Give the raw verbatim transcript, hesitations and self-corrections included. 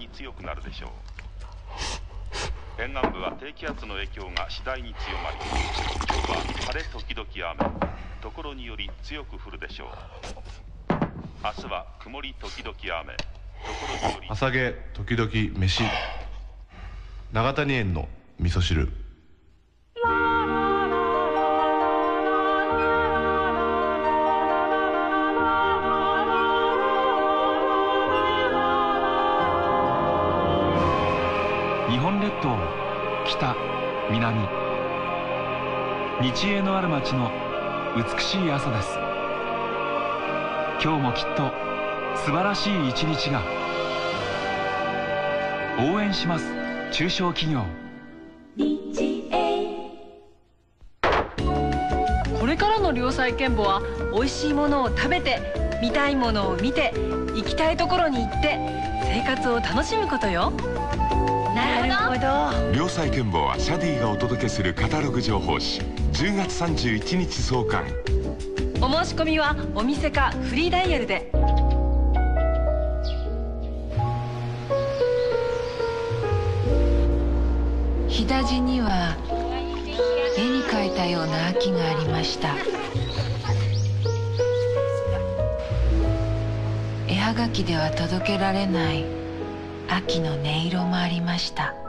に強くなるでしょう。沿岸部は低気圧の影響が次第に強まり、今日は晴れ時々雨、ところにより強く降るでしょう。明日は曇り時々雨、ところにより朝げ時々飯、長谷園の味噌汁。 日本列島北南、日栄のある町の美しい朝です。今日もきっと素晴らしい一日が。応援します。中小企業。 日栄。 これからの良妻賢母は美味しいものを食べて、見たいものを見て、行きたいところに行って生活を楽しむことよ。なるほど。 良妻賢母はシャディがお届けするカタログ情報誌、じゅうがつさんじゅういちにち創刊。 お申し込みはお店かフリーダイヤルで。 飛騨寺には絵に描いたような秋がありました。絵はがきでは届けられない秋の音色もありました。